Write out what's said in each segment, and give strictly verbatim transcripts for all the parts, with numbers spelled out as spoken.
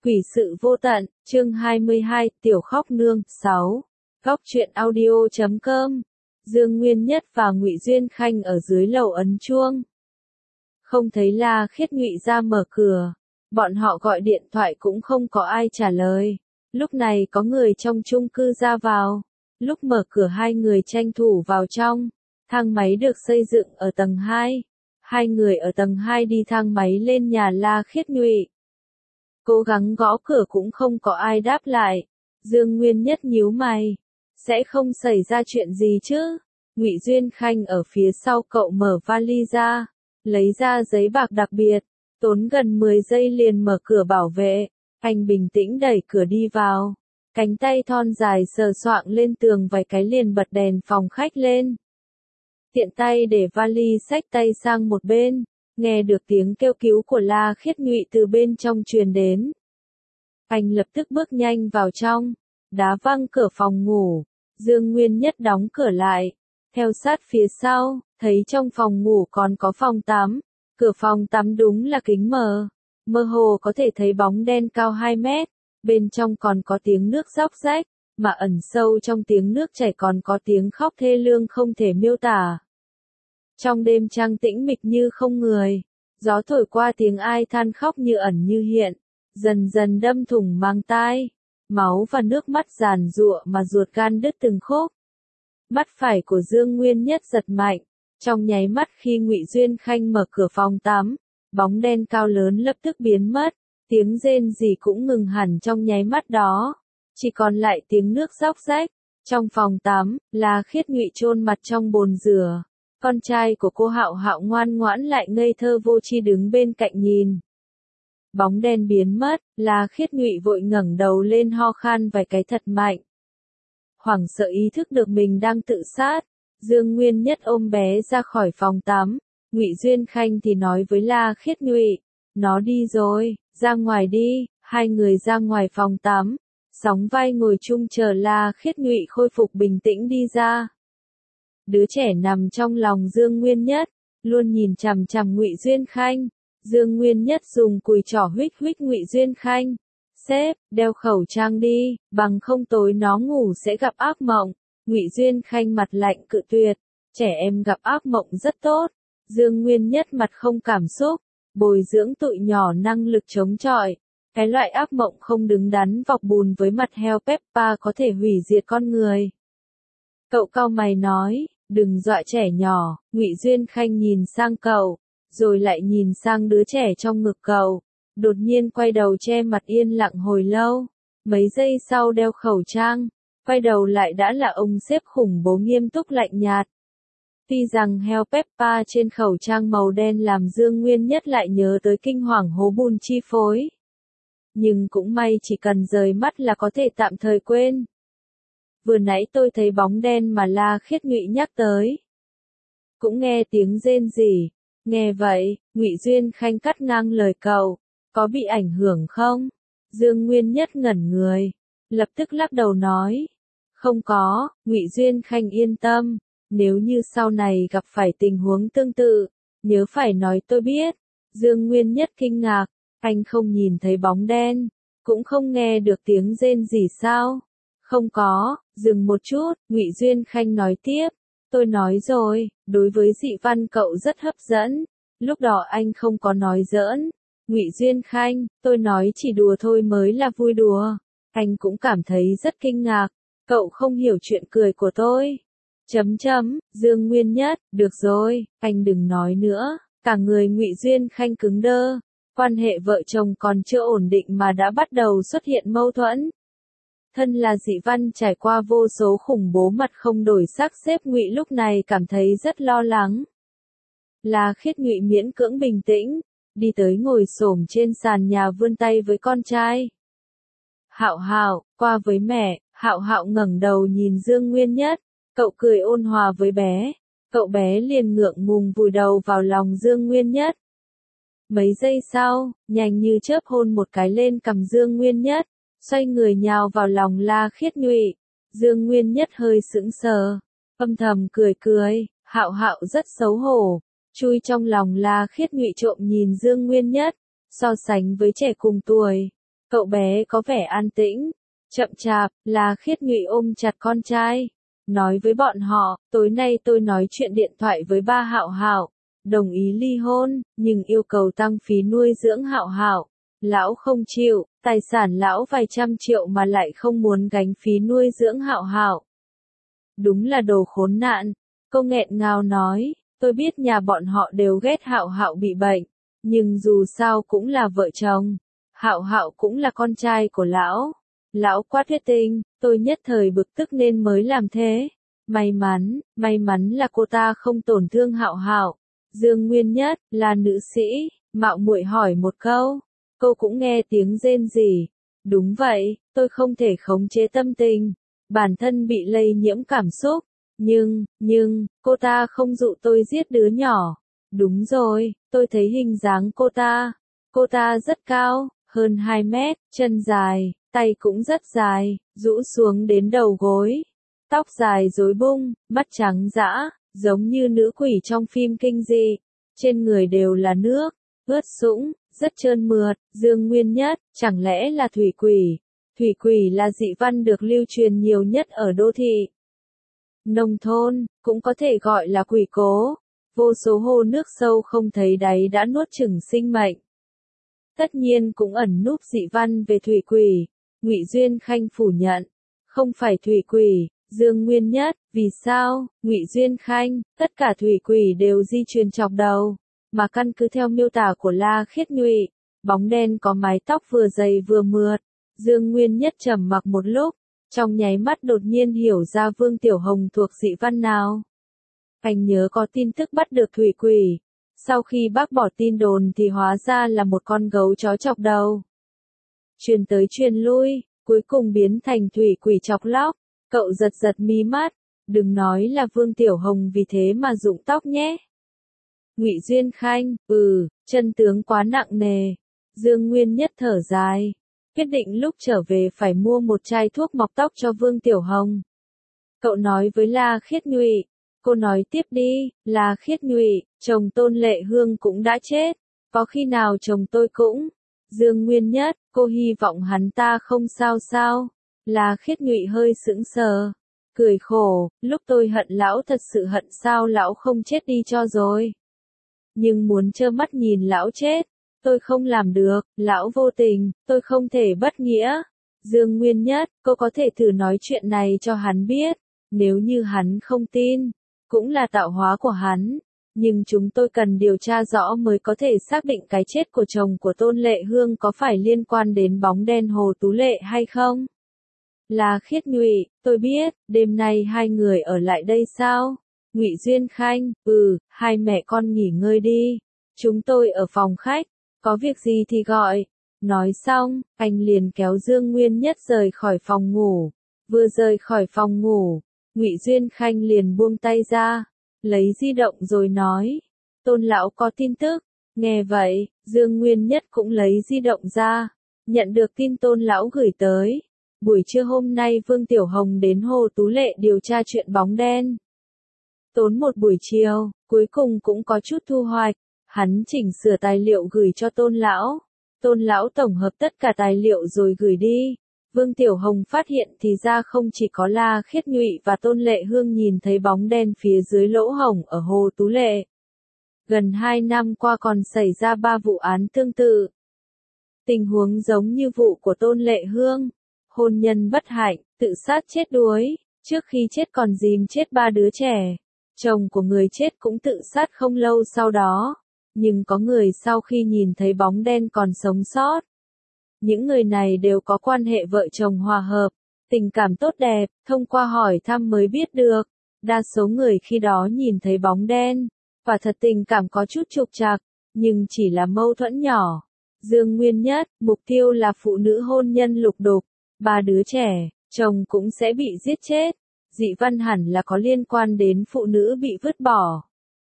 Quỷ sự vô tận, chương hai mươi hai, Tiểu Khóc Nương, sáu. Góc truyện audio chấm com. Dương Nguyên Nhất và Ngụy Duyên Khanh ở dưới lầu ấn chuông. Không thấy La Khiết Ngụy ra mở cửa. Bọn họ gọi điện thoại cũng không có ai trả lời. Lúc này có người trong chung cư ra vào. Lúc mở cửa hai người tranh thủ vào trong. Thang máy được xây dựng ở tầng hai. Hai người ở tầng hai đi thang máy lên nhà La Khiết Ngụy. Cố gắng gõ cửa cũng không có ai đáp lại. Dương Nguyên Nhất nhíu mày. Sẽ không xảy ra chuyện gì chứ? Ngụy Duyên Khanh ở phía sau cậu mở vali ra. Lấy ra giấy bạc đặc biệt. Tốn gần mười giây liền mở cửa bảo vệ. Anh bình tĩnh đẩy cửa đi vào. Cánh tay thon dài sờ soạng lên tường vài cái liền bật đèn phòng khách lên. Tiện tay để vali xách tay sang một bên. Nghe được tiếng kêu cứu của La Khiết Ngụy từ bên trong truyền đến. Anh lập tức bước nhanh vào trong, đá văng cửa phòng ngủ. Dương Nguyên Nhất đóng cửa lại, theo sát phía sau, thấy trong phòng ngủ còn có phòng tắm. Cửa phòng tắm đúng là kính mờ, mơ hồ có thể thấy bóng đen cao hai mét, bên trong còn có tiếng nước róc rách, mà ẩn sâu trong tiếng nước chảy còn có tiếng khóc thê lương không thể miêu tả. Trong đêm trăng tĩnh mịch như không người, gió thổi qua tiếng ai than khóc như ẩn như hiện, dần dần đâm thủng mang tai, máu và nước mắt giàn giụa mà ruột gan đứt từng khúc. Mắt phải của Dương Nguyên Nhất giật mạnh, trong nháy mắt khi Ngụy Duyên Khanh mở cửa phòng tắm, bóng đen cao lớn lập tức biến mất, tiếng rên rỉ cũng ngừng hẳn trong nháy mắt đó, chỉ còn lại tiếng nước róc rách. Trong phòng tắm, La Khiết Ngụy chôn mặt trong bồn rửa. Con trai của cô Hạo Hạo ngoan ngoãn lại ngây thơ vô tri đứng bên cạnh nhìn. Bóng đen biến mất, La Khiết Ngụy vội ngẩng đầu lên ho khan vài cái thật mạnh. Hoảng sợ ý thức được mình đang tự sát, Dương Nguyên Nhất ôm bé ra khỏi phòng tắm, Ngụy Duyên Khanh thì nói với La Khiết Ngụy, nó đi rồi, ra ngoài đi. Hai người ra ngoài phòng tắm, sóng vai ngồi chung chờ La Khiết Ngụy khôi phục bình tĩnh đi ra. Đứa trẻ nằm trong lòng Dương Nguyên Nhất, luôn nhìn chằm chằm Ngụy Duyên Khanh. Dương Nguyên Nhất dùng cùi trỏ huých huých Ngụy Duyên Khanh. Sếp, đeo khẩu trang đi, bằng không tối nó ngủ sẽ gặp ác mộng. Ngụy Duyên Khanh mặt lạnh cự tuyệt. Trẻ em gặp ác mộng rất tốt. Dương Nguyên Nhất mặt không cảm xúc. Bồi dưỡng tụi nhỏ năng lực chống chọi. Cái loại ác mộng không đứng đắn vọc bùn với mặt heo Peppa có thể hủy diệt con người. Cậu cau mày nói, đừng dọa trẻ nhỏ. Ngụy Duyên Khanh nhìn sang cậu, rồi lại nhìn sang đứa trẻ trong ngực cậu, đột nhiên quay đầu che mặt yên lặng hồi lâu, mấy giây sau đeo khẩu trang, quay đầu lại đã là ông sếp khủng bố nghiêm túc lạnh nhạt. Tuy rằng heo Peppa trên khẩu trang màu đen làm Dương Nguyên Nhất lại nhớ tới kinh hoàng hố bùn chi phối. Nhưng cũng may chỉ cần rời mắt là có thể tạm thời quên. Vừa nãy tôi thấy bóng đen mà La Khiết Ngụy nhắc tới. Cũng nghe tiếng rên rỉ. Nghe vậy, Ngụy Duyên Khanh cắt ngang lời cậu. Có bị ảnh hưởng không? Dương Nguyên Nhất ngẩn người. Lập tức lắc đầu nói. Không có, Ngụy Duyên Khanh yên tâm. Nếu như sau này gặp phải tình huống tương tự, nhớ phải nói tôi biết. Dương Nguyên Nhất kinh ngạc. Anh không nhìn thấy bóng đen. Cũng không nghe được tiếng rên rỉ sao? Không có. Dừng một chút, Ngụy Duyên Khanh nói tiếp. Tôi nói rồi, đối với dị văn cậu rất hấp dẫn. Lúc đó anh không có nói giỡn. Ngụy Duyên Khanh, tôi nói chỉ đùa thôi mới là vui đùa. Anh cũng cảm thấy rất kinh ngạc. Cậu không hiểu chuyện cười của tôi. Chấm chấm, Dương Nguyên Nhất, được rồi, anh đừng nói nữa. Cả người Ngụy Duyên Khanh cứng đơ. Quan hệ vợ chồng còn chưa ổn định mà đã bắt đầu xuất hiện mâu thuẫn. Thân là dị văn trải qua vô số khủng bố mặt không đổi sắc sếp Ngụy lúc này cảm thấy rất lo lắng. La Khiết Ngụy miễn cưỡng bình tĩnh, đi tới ngồi xổm trên sàn nhà vươn tay với con trai. Hạo Hạo, qua với mẹ. Hạo Hạo ngẩng đầu nhìn Dương Nguyên Nhất, cậu cười ôn hòa với bé, cậu bé liền ngượng ngùng vùi đầu vào lòng Dương Nguyên Nhất. Mấy giây sau, nhanh như chớp hôn một cái lên cằm Dương Nguyên Nhất. Xoay người nhào vào lòng La Khiết Ngụy. Dương Nguyên Nhất hơi sững sờ, âm thầm cười cười. Hạo Hạo rất xấu hổ, chui trong lòng La Khiết Ngụy trộm nhìn Dương Nguyên Nhất, so sánh với trẻ cùng tuổi, Cậu bé có vẻ an tĩnh, chậm chạp, La Khiết Nhụy ôm chặt con trai, nói với bọn họ, tối nay tôi nói chuyện điện thoại với ba Hạo Hạo, đồng ý ly hôn, nhưng yêu cầu tăng phí nuôi dưỡng Hạo Hạo. Lão không chịu, tài sản lão vài trăm triệu mà lại không muốn gánh phí nuôi dưỡng Hạo Hạo. Đúng là đồ khốn nạn, cô nghẹn ngào nói, tôi biết nhà bọn họ đều ghét Hạo Hạo bị bệnh, nhưng dù sao cũng là vợ chồng, Hạo Hạo cũng là con trai của lão. Lão quát huyết tinh, tôi nhất thời bực tức nên mới làm thế. May mắn, may mắn là cô ta không tổn thương Hạo Hạo. Dương Nguyên Nhất, là nữ sĩ, mạo muội hỏi một câu. Cô cũng nghe tiếng rên rỉ. Đúng vậy, tôi không thể khống chế tâm tình. Bản thân bị lây nhiễm cảm xúc. Nhưng, nhưng, cô ta không dụ tôi giết đứa nhỏ. Đúng rồi, tôi thấy hình dáng cô ta. Cô ta rất cao, hơn hai mét, chân dài, tay cũng rất dài, rũ xuống đến đầu gối. Tóc dài rối bung, mắt trắng dã, giống như nữ quỷ trong phim kinh dị. Trên người đều là nước, ướt sũng, rất trơn mượt. Dương Nguyên Nhất, chẳng lẽ là thủy quỷ? Thủy quỷ là dị văn được lưu truyền nhiều nhất ở đô thị. Nông thôn, cũng có thể gọi là quỷ cố. Vô số hồ nước sâu không thấy đáy đã nuốt chửng sinh mệnh. Tất nhiên cũng ẩn núp dị văn về thủy quỷ. Ngụy Duyên Khanh phủ nhận, không phải thủy quỷ. Dương Nguyên Nhất, vì sao? Ngụy Duyên Khanh, tất cả thủy quỷ đều di truyền chọc đầu, mà căn cứ theo miêu tả của La Khiết Nhụy, bóng đen có mái tóc vừa dày vừa mượt. Dương Nguyên Nhất trầm mặc một lúc, trong nháy mắt đột nhiên hiểu ra Vương Tiểu Hồng thuộc dị văn nào. Anh nhớ có tin tức bắt được thủy quỷ, sau khi bác bỏ tin đồn thì hóa ra là một con gấu chó chọc đầu. Truyền tới truyền lui, cuối cùng biến thành thủy quỷ chọc lóc. Cậu giật giật mí mắt, đừng nói là Vương Tiểu Hồng vì thế mà rụng tóc nhé. Ngụy Duyên Khanh, ừ, chân tướng quá nặng nề. Dương Nguyên Nhất thở dài, quyết định lúc trở về phải mua một chai thuốc mọc tóc cho Vương Tiểu Hồng. Cậu nói với La Khiết Nhụy, cô nói tiếp đi, La Khiết Nhụy, chồng Tôn Lệ Hương cũng đã chết, có khi nào chồng tôi cũng? Dương Nguyên Nhất, cô hy vọng hắn ta không sao sao? La Khiết Nhụy hơi sững sờ, cười khổ, lúc tôi hận lão thật sự hận sao lão không chết đi cho rồi. Nhưng muốn trơ mắt nhìn lão chết, tôi không làm được, lão vô tình, tôi không thể bất nghĩa. Dương Nguyên Nhất, cô có thể thử nói chuyện này cho hắn biết, nếu như hắn không tin, cũng là tạo hóa của hắn. Nhưng chúng tôi cần điều tra rõ mới có thể xác định cái chết của chồng của Tôn Lệ Hương có phải liên quan đến bóng đen Hồ Tú Lệ hay không. La Khiết Nhụy, tôi biết, đêm nay hai người ở lại đây sao? Ngụy Duyên Khanh, ừ, hai mẹ con nghỉ ngơi đi. Chúng tôi ở phòng khách, có việc gì thì gọi. Nói xong, anh liền kéo Dương Nguyên Nhất rời khỏi phòng ngủ. Vừa rời khỏi phòng ngủ, Ngụy Duyên Khanh liền buông tay ra, lấy di động rồi nói, Tôn lão có tin tức. Nghe vậy, Dương Nguyên Nhất cũng lấy di động ra, nhận được tin Tôn lão gửi tới. Buổi trưa hôm nay Vương Tiểu Hồng đến Hồ Tú Lệ điều tra chuyện bóng đen. Tốn một buổi chiều, cuối cùng cũng có chút thu hoạch. Hắn chỉnh sửa tài liệu gửi cho Tôn lão. Tôn lão tổng hợp tất cả tài liệu rồi gửi đi. Vương Tiểu Hồng phát hiện thì ra không chỉ có La Khiết Nhụy và Tôn Lệ Hương nhìn thấy bóng đen phía dưới lỗ hổng ở Hồ Tú Lệ. Gần hai năm qua còn xảy ra ba vụ án tương tự. Tình huống giống như vụ của Tôn Lệ Hương. Hôn nhân bất hạnh, tự sát chết đuối, trước khi chết còn dìm chết ba đứa trẻ. Chồng của người chết cũng tự sát không lâu sau đó. Nhưng có người sau khi nhìn thấy bóng đen còn sống sót. Những người này đều có quan hệ vợ chồng hòa hợp, tình cảm tốt đẹp, thông qua hỏi thăm mới biết được. Đa số người khi đó nhìn thấy bóng đen, và thật tình cảm có chút trục trặc, nhưng chỉ là mâu thuẫn nhỏ. Dương Nguyên Nhất, mục tiêu là phụ nữ hôn nhân lục đục, ba đứa trẻ, chồng cũng sẽ bị giết chết. Dị văn hẳn là có liên quan đến phụ nữ bị vứt bỏ.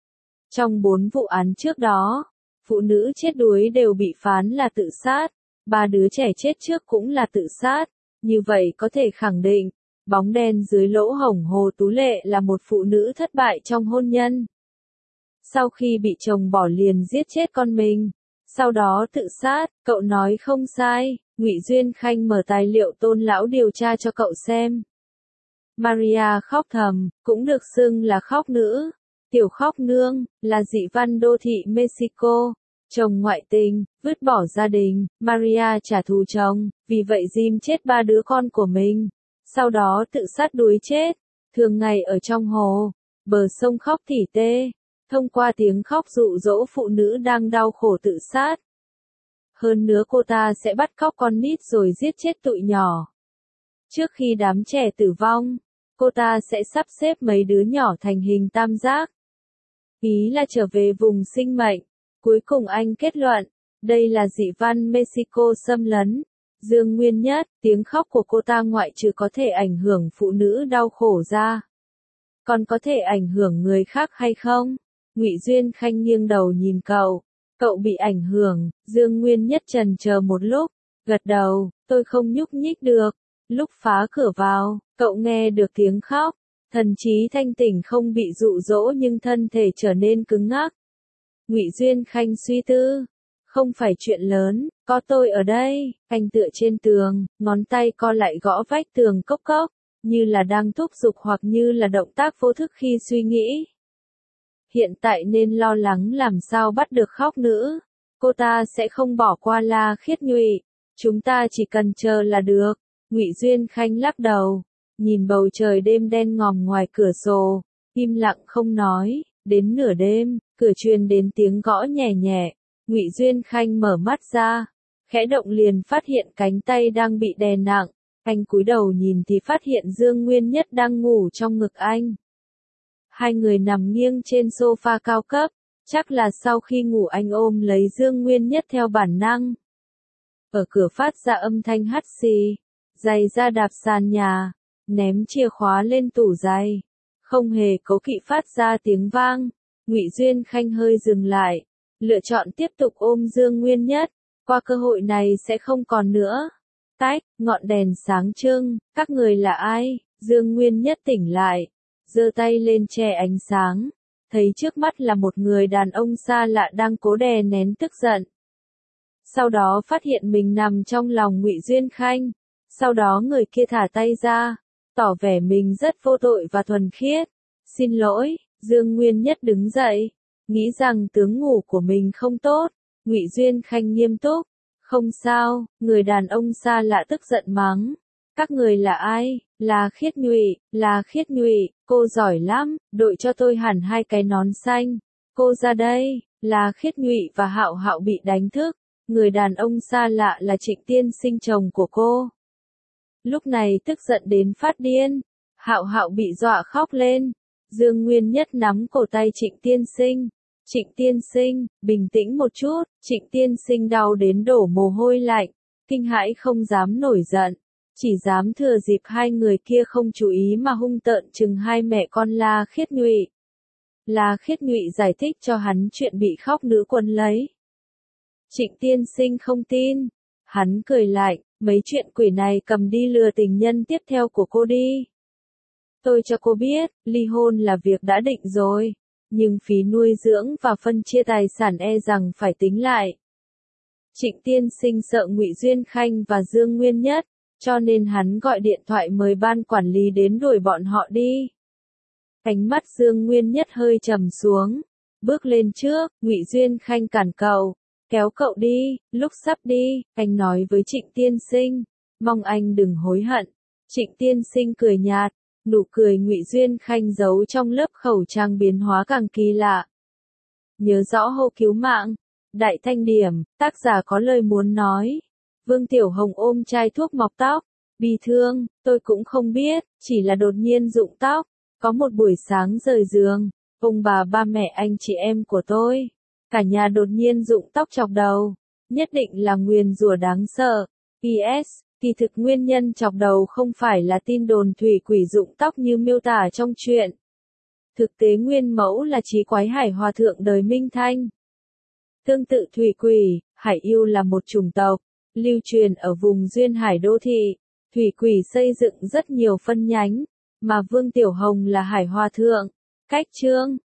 Trong bốn vụ án trước đó, phụ nữ chết đuối đều bị phán là tự sát, ba đứa trẻ chết trước cũng là tự sát. Như vậy có thể khẳng định, bóng đen dưới lỗ hổng Hồ Tú Lệ là một phụ nữ thất bại trong hôn nhân. Sau khi bị chồng bỏ liền giết chết con mình, sau đó tự sát, cậu nói không sai, Ngụy Duyên Khanh mở tài liệu Tôn lão điều tra cho cậu xem. Maria khóc thầm, cũng được xưng là khóc nữ. Tiểu khóc nương, là dị văn đô thị Mexico. Chồng ngoại tình, vứt bỏ gia đình, Maria trả thù chồng, vì vậy Jim chết ba đứa con của mình. Sau đó tự sát đuối chết, thường ngày ở trong hồ, bờ sông khóc tỉ tê, thông qua tiếng khóc dụ dỗ phụ nữ đang đau khổ tự sát. Hơn nữa cô ta sẽ bắt cóc con nít rồi giết chết tụi nhỏ. Trước khi đám trẻ tử vong, cô ta sẽ sắp xếp mấy đứa nhỏ thành hình tam giác. Ý là trở về vùng sinh mệnh. Cuối cùng anh kết luận, đây là dị văn Mexico xâm lấn. Dương Nguyên Nhất, tiếng khóc của cô ta ngoại trừ có thể ảnh hưởng phụ nữ đau khổ ra, còn có thể ảnh hưởng người khác hay không? Ngụy Duyên Khanh nghiêng đầu nhìn cậu. Cậu bị ảnh hưởng. Dương Nguyên Nhất trần chờ một lúc, gật đầu, tôi không nhúc nhích được. Lúc phá cửa vào, cậu nghe được tiếng khóc. Thần trí thanh tỉnh không bị dụ dỗ nhưng thân thể trở nên cứng ngắc. Ngụy Duyên Khanh suy tư, không phải chuyện lớn, có tôi ở đây. Anh tựa trên tường, ngón tay co lại gõ vách tường cốc cốc, như là đang thúc giục hoặc như là động tác vô thức khi suy nghĩ. Hiện tại nên lo lắng làm sao bắt được khóc nữ. Cô ta sẽ không bỏ qua La Khiết Nhụy. Chúng ta chỉ cần chờ là được. Ngụy Duyên Khanh lắc đầu, nhìn bầu trời đêm đen ngòm ngoài cửa sổ, im lặng không nói. Đến nửa đêm, cửa truyền đến tiếng gõ nhẹ nhẹ. Ngụy Duyên Khanh mở mắt ra, khẽ động liền phát hiện cánh tay đang bị đè nặng. Anh cúi đầu nhìn thì phát hiện Dương Nguyên Nhất đang ngủ trong ngực anh. Hai người nằm nghiêng trên sofa cao cấp, chắc là sau khi ngủ anh ôm lấy Dương Nguyên Nhất theo bản năng. Ở cửa phát ra âm thanh hắt xì, giày ra đạp sàn nhà, ném chìa khóa lên tủ giày. Không hề cố kỵ phát ra tiếng vang. Ngụy Duyên Khanh hơi dừng lại, lựa chọn tiếp tục ôm Dương Nguyên Nhất. Qua cơ hội này sẽ không còn nữa. Tách, ngọn đèn sáng trưng, các người là ai? Dương Nguyên Nhất tỉnh lại, giơ tay lên che ánh sáng, thấy trước mắt là một người đàn ông xa lạ đang cố đè nén tức giận. Sau đó phát hiện mình nằm trong lòng Ngụy Duyên Khanh. Sau đó người kia thả tay ra, tỏ vẻ mình rất vô tội và thuần khiết. Xin lỗi. Dương Nguyên Nhất đứng dậy, nghĩ rằng tướng ngủ của mình không tốt. Ngụy Duyên Khanh nghiêm túc, không sao. Người đàn ông xa lạ tức giận mắng, các người là ai? Là Khiết Nhụy. Là Khiết Nhụy, cô giỏi lắm, đội cho tôi hẳn hai cái nón xanh. Cô ra đây. Là Khiết Nhụy và Hạo Hạo bị đánh thức. Người đàn ông xa lạ là Trịnh tiên sinh chồng của cô. Lúc này tức giận đến phát điên. Hạo Hạo bị dọa khóc lên. Dương Nguyên Nhất nắm cổ tay Trịnh tiên sinh. Trịnh tiên sinh, bình tĩnh một chút. Trịnh tiên sinh đau đến đổ mồ hôi lạnh, kinh hãi không dám nổi giận, chỉ dám thừa dịp hai người kia không chú ý mà hung tợn chừng hai mẹ con La Khiết Nhụy. La Khiết Nhụy giải thích cho hắn chuyện bị khóc nữ quấn lấy. Trịnh tiên sinh không tin. Hắn cười lạnh, mấy chuyện quỷ này cầm đi lừa tình nhân tiếp theo của cô đi. Tôi cho cô biết, ly hôn là việc đã định rồi, nhưng phí nuôi dưỡng và phân chia tài sản e rằng phải tính lại. Trịnh tiên sinh sợ Ngụy Duyên Khanh và Dương Nguyên Nhất, cho nên hắn gọi điện thoại mời ban quản lý đến đuổi bọn họ đi. Ánh mắt Dương Nguyên Nhất hơi trầm xuống, bước lên trước. Ngụy Duyên Khanh cản cậu, kéo cậu đi. Lúc sắp đi, anh nói với Trịnh tiên sinh, mong anh đừng hối hận. Trịnh tiên sinh cười nhạt, nụ cười Ngụy Duyên Khanh giấu trong lớp khẩu trang biến hóa càng kỳ lạ. Nhớ rõ hô cứu mạng. Đại Thanh Điểm, tác giả có lời muốn nói. Vương Tiểu Hồng ôm chai thuốc mọc tóc. Bi thương, tôi cũng không biết, chỉ là đột nhiên rụng tóc. Có một buổi sáng rời giường, ông bà ba mẹ anh chị em của tôi, cả nhà đột nhiên rụng tóc chọc đầu. Nhất định là nguyền rủa đáng sợ. pê ét, kỳ thực nguyên nhân chọc đầu không phải là tin đồn thủy quỷ rụng tóc như miêu tả trong truyện. Thực tế nguyên mẫu là Chí Quái Hải Hòa Thượng đời Minh Thanh. Tương tự thủy quỷ, hải yêu là một chủng tộc, lưu truyền ở vùng duyên hải đô thị. Thủy quỷ xây dựng rất nhiều phân nhánh, mà Vương Tiểu Hồng là Hải Hòa Thượng. Cách chương